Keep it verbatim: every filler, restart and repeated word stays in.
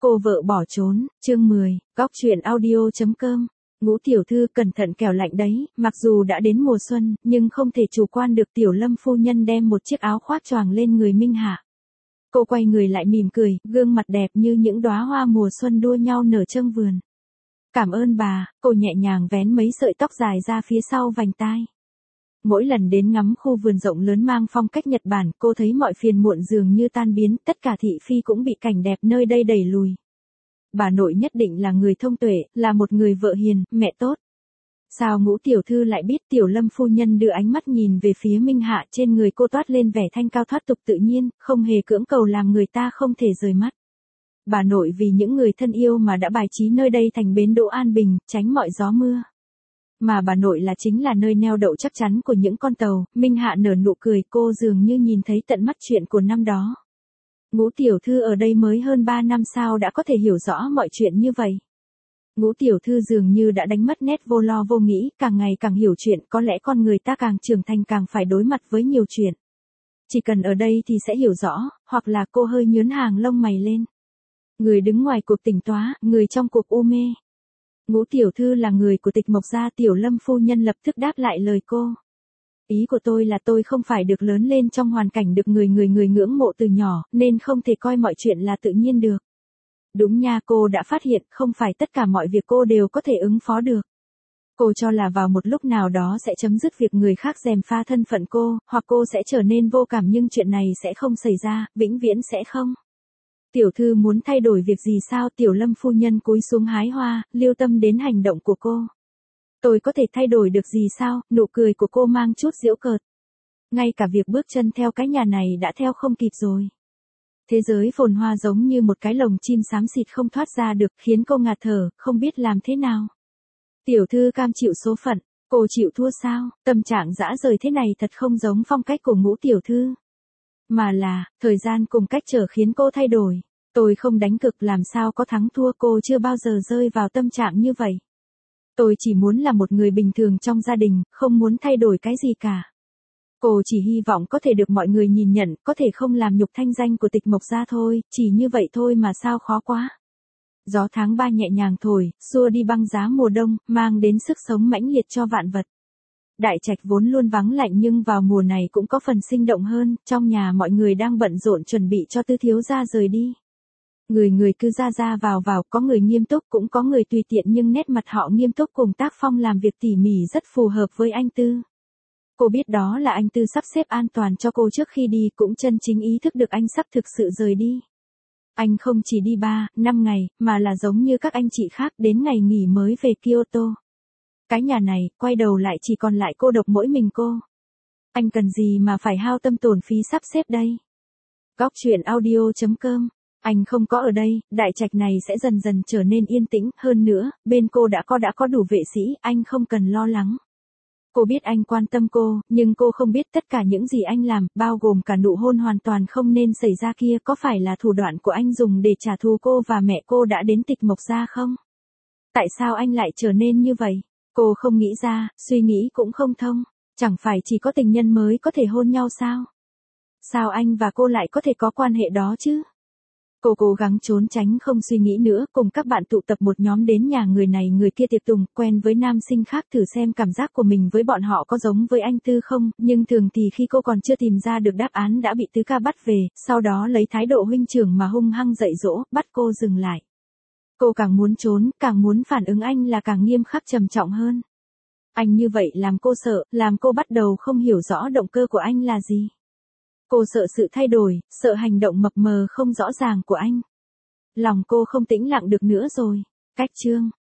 Cô vợ bỏ trốn, chương mười, góc truyện audio chấm com. Ngũ tiểu thư cẩn thận kẻo lạnh đấy, mặc dù đã đến mùa xuân, nhưng không thể chủ quan được. Tiểu Lâm phu nhân đem một chiếc áo khoác choàng lên người Minh Hạ. Cô quay người lại mỉm cười, gương mặt đẹp như những đóa hoa mùa xuân đua nhau nở trong vườn. Cảm ơn bà, cô nhẹ nhàng vén mấy sợi tóc dài ra phía sau vành tai. Mỗi lần đến ngắm khu vườn rộng lớn mang phong cách Nhật Bản, cô thấy mọi phiền muộn dường như tan biến, tất cả thị phi cũng bị cảnh đẹp nơi đây đẩy lùi. Bà nội nhất định là người thông tuệ, là một người vợ hiền, mẹ tốt. Sao Ngũ tiểu thư lại biết? Tiểu Lâm phu nhân đưa ánh mắt nhìn về phía Minh Hạ, trên người cô toát lên vẻ thanh cao thoát tục tự nhiên, không hề cưỡng cầu làm người ta không thể rời mắt. Bà nội vì những người thân yêu mà đã bài trí nơi đây thành bến đỗ an bình, tránh mọi gió mưa. Mà bà nội là chính là nơi neo đậu chắc chắn của những con tàu. Minh Hạ nở nụ cười, cô dường như nhìn thấy tận mắt chuyện của năm đó. Ngũ tiểu thư ở đây mới hơn ba năm sao đã có thể hiểu rõ mọi chuyện như vậy. Ngũ tiểu thư dường như đã đánh mất nét vô lo vô nghĩ, càng ngày càng hiểu chuyện, có lẽ con người ta càng trưởng thành càng phải đối mặt với nhiều chuyện. Chỉ cần ở đây thì sẽ hiểu rõ, hoặc là cô hơi nhướng hàng lông mày lên. Người đứng ngoài cuộc tỉnh táo, người trong cuộc u mê. Ngũ tiểu thư là người của Tịch Mộc gia. Tiểu Lâm phu nhân lập tức đáp lại lời cô. Ý của tôi là tôi không phải được lớn lên trong hoàn cảnh được người người người ngưỡng mộ từ nhỏ, nên không thể coi mọi chuyện là tự nhiên được. Đúng nha, cô đã phát hiện không phải tất cả mọi việc cô đều có thể ứng phó được. Cô cho là vào một lúc nào đó sẽ chấm dứt việc người khác gièm pha thân phận cô, hoặc cô sẽ trở nên vô cảm, nhưng chuyện này sẽ không xảy ra, vĩnh viễn sẽ không. Tiểu thư muốn thay đổi việc gì sao? Tiểu Lâm phu nhân cúi xuống hái hoa, lưu tâm đến hành động của cô. Tôi có thể thay đổi được gì sao? Nụ cười của cô mang chút giễu cợt. Ngay cả việc bước chân theo cái nhà này đã theo không kịp rồi. Thế giới phồn hoa giống như một cái lồng chim xám xịt không thoát ra được, khiến cô ngạt thở, không biết làm thế nào. Tiểu thư cam chịu số phận, cô chịu thua sao? Tâm trạng dã rời thế này thật không giống phong cách của Ngũ tiểu thư. Mà là, thời gian cùng cách trở khiến cô thay đổi. Tôi không đánh cược, làm sao có thắng thua, cô chưa bao giờ rơi vào tâm trạng như vậy. Tôi chỉ muốn là một người bình thường trong gia đình, không muốn thay đổi cái gì cả. Cô chỉ hy vọng có thể được mọi người nhìn nhận, có thể không làm nhục thanh danh của Tịch Mộc gia thôi, chỉ như vậy thôi mà sao khó quá. Gió tháng ba nhẹ nhàng thổi, xua đi băng giá mùa đông, mang đến sức sống mãnh liệt cho vạn vật. Đại trạch vốn luôn vắng lạnh nhưng vào mùa này cũng có phần sinh động hơn, trong nhà mọi người đang bận rộn chuẩn bị cho Tư thiếu gia rời đi. Người người cứ ra ra vào vào, có người nghiêm túc cũng có người tùy tiện, nhưng nét mặt họ nghiêm túc cùng tác phong làm việc tỉ mỉ rất phù hợp với anh Tư. Cô biết đó là anh Tư sắp xếp an toàn cho cô trước khi đi, cũng chân chính ý thức được anh sắp thực sự rời đi. Anh không chỉ đi ba, năm ngày, mà là giống như các anh chị khác đến ngày nghỉ mới về Kyoto. Cái nhà này, quay đầu lại chỉ còn lại cô độc mỗi mình cô. Anh cần gì mà phải hao tâm tổn phí sắp xếp đây? Góc truyện audio chấm com. Anh không có ở đây, đại trạch này sẽ dần dần trở nên yên tĩnh, hơn nữa, bên cô đã có đã có đủ vệ sĩ, anh không cần lo lắng. Cô biết anh quan tâm cô, nhưng cô không biết tất cả những gì anh làm, bao gồm cả nụ hôn hoàn toàn không nên xảy ra kia, có phải là thủ đoạn của anh dùng để trả thù cô và mẹ cô đã đến Tịch Mộc gia không? Tại sao anh lại trở nên như vậy? Cô không nghĩ ra, suy nghĩ cũng không thông. Chẳng phải chỉ có tình nhân mới có thể hôn nhau sao? Sao anh và cô lại có thể có quan hệ đó chứ? Cô cố gắng trốn tránh không suy nghĩ nữa, cùng các bạn tụ tập một nhóm đến nhà người này người kia tiệc tùng, quen với nam sinh khác thử xem cảm giác của mình với bọn họ có giống với anh Tư không, nhưng thường thì khi cô còn chưa tìm ra được đáp án đã bị Tứ ca bắt về, sau đó lấy thái độ huynh trưởng mà hung hăng dạy dỗ, bắt cô dừng lại. Cô càng muốn trốn, càng muốn phản ứng, anh là càng nghiêm khắc trầm trọng hơn. Anh như vậy làm cô sợ, làm cô bắt đầu không hiểu rõ động cơ của anh là gì. Cô sợ sự thay đổi, sợ hành động mập mờ không rõ ràng của anh. Lòng cô không tĩnh lặng được nữa rồi. Cách chương